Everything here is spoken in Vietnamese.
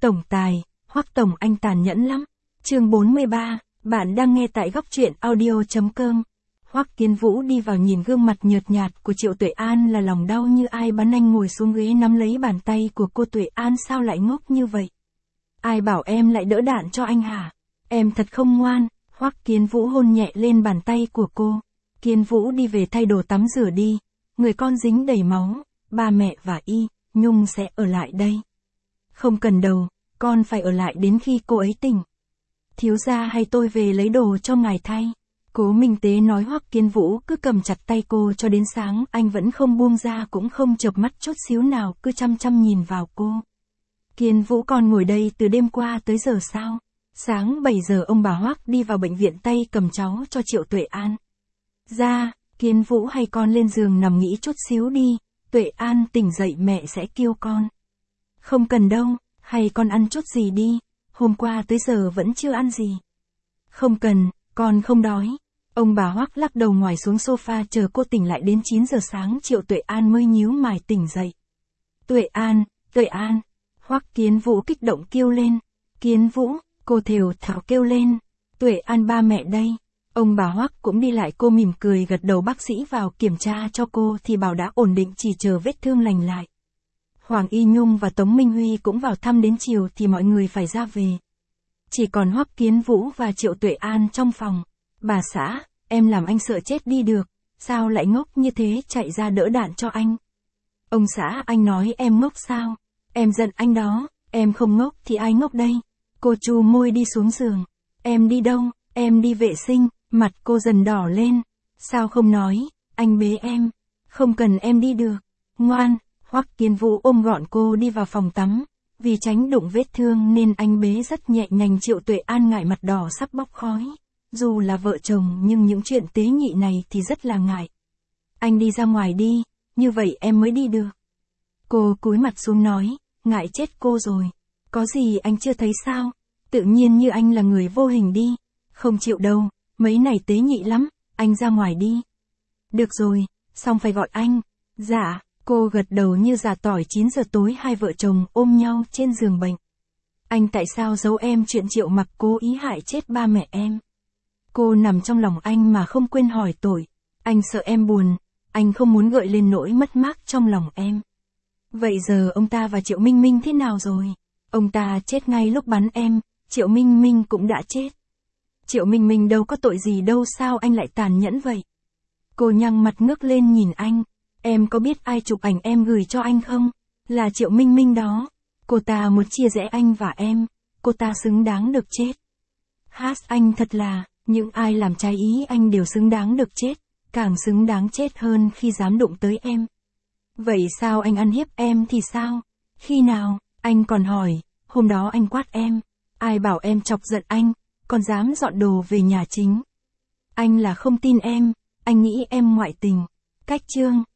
Tổng tài, Hoắc Tổng anh tàn nhẫn lắm. Chương 43, bạn đang nghe tại góc truyện audio.com. Hoắc Kiến Vũ đi vào nhìn gương mặt nhợt nhạt của Triệu Tuệ An là lòng đau như ai bắn. Anh ngồi xuống ghế nắm lấy bàn tay của cô. Tuệ An sao lại ngốc như vậy? Ai bảo em lại đỡ đạn cho anh hả? Em thật không ngoan. Hoắc Kiến Vũ hôn nhẹ lên bàn tay của cô. Kiến Vũ đi về thay đồ tắm rửa đi. Người con dính đầy máu, ba mẹ và Y, Nhung sẽ ở lại đây. Không cần đâu, con phải ở lại đến khi cô ấy tỉnh. Thiếu gia hay tôi về lấy đồ cho ngài thay. Cố Minh Tế nói. Hoắc Kiến Vũ cứ cầm chặt tay cô cho đến sáng. Anh vẫn không buông ra cũng không chợp mắt chút xíu nào, cứ chăm chăm nhìn vào cô. Kiến Vũ con ngồi đây từ đêm qua tới giờ sao? Sáng 7 giờ ông bà Hoắc đi vào bệnh viện tay cầm cháu cho Triệu Tuệ An. Ra, Kiến Vũ hay con lên giường nằm nghỉ chút xíu đi, Tuệ An tỉnh dậy mẹ sẽ kêu con. Không cần đâu, hay con ăn chút gì đi, hôm qua tới giờ vẫn chưa ăn gì. Không cần, con không đói. Ông bà Hoắc lắc đầu ngồi xuống sofa chờ cô tỉnh lại. Đến 9 giờ sáng Triệu Tuệ An mới nhíu mày tỉnh dậy. Tuệ An, Tuệ An. Hoắc Kiến Vũ kích động kêu lên. Kiến Vũ, cô thều thào kêu lên. Tuệ An ba mẹ đây. Ông bà Hoắc cũng đi lại. Cô mỉm cười gật đầu. Bác sĩ vào kiểm tra cho cô thì bảo đã ổn định, chỉ chờ vết thương lành lại. Hoàng Y Nhung và Tống Minh Huy cũng vào thăm. Đến chiều thì mọi người phải ra về. Chỉ còn Hoắc Kiến Vũ và Triệu Tuệ An trong phòng. Bà xã, em làm anh sợ chết đi được, sao lại ngốc như thế, chạy ra đỡ đạn cho anh. Ông xã, anh nói em ngốc sao? Em giận anh đó, em không ngốc thì ai ngốc đây? Cô chu môi đi xuống giường. Em đi đâu? Em đi vệ sinh. Mặt cô dần đỏ lên. Sao không nói, anh bế em. Không cần em đi được. Ngoan. Hoắc Kiến Vũ ôm gọn cô đi vào phòng tắm. Vì tránh đụng vết thương nên anh bế rất nhẹ nhàng. Triệu Tuệ An ngại mặt đỏ sắp bốc khói. Dù là vợ chồng nhưng những chuyện tế nhị này thì rất là ngại. Anh đi ra ngoài đi, như vậy em mới đi được. Cô cúi mặt xuống nói, ngại chết cô rồi. Có gì anh chưa thấy sao? Tự nhiên như anh là người vô hình đi. Không chịu đâu, mấy này tế nhị lắm, anh ra ngoài đi. Được rồi, xong phải gọi anh. Dạ, cô gật đầu như già tỏi. 9 giờ tối hai vợ chồng ôm nhau trên giường bệnh. Anh tại sao giấu em chuyện Triệu Mặc cố ý hại chết ba mẹ em? Cô nằm trong lòng anh mà không quên hỏi tội. Anh sợ em buồn, anh không muốn gợi lên nỗi mất mát trong lòng em. Vậy giờ ông ta và Triệu Minh Minh thế nào rồi? Ông ta chết ngay lúc bắn em, Triệu Minh Minh cũng đã chết. Triệu Minh Minh đâu có tội gì đâu, sao anh lại tàn nhẫn vậy? Cô nhăn mặt ngước lên nhìn anh. Em có biết ai chụp ảnh em gửi cho anh không? Là Triệu Minh Minh đó. Cô ta muốn chia rẽ anh và em. Cô ta xứng đáng được chết. Anh thật là, những ai làm trái ý anh đều xứng đáng được chết. Càng xứng đáng chết hơn khi dám đụng tới em. Vậy sao anh ăn hiếp em thì sao? Khi nào? Anh còn hỏi. Hôm đó anh quát em. Ai bảo em chọc giận anh, còn dám dọn đồ về nhà chính. Anh là không tin em. Anh nghĩ em ngoại tình. Cách chương.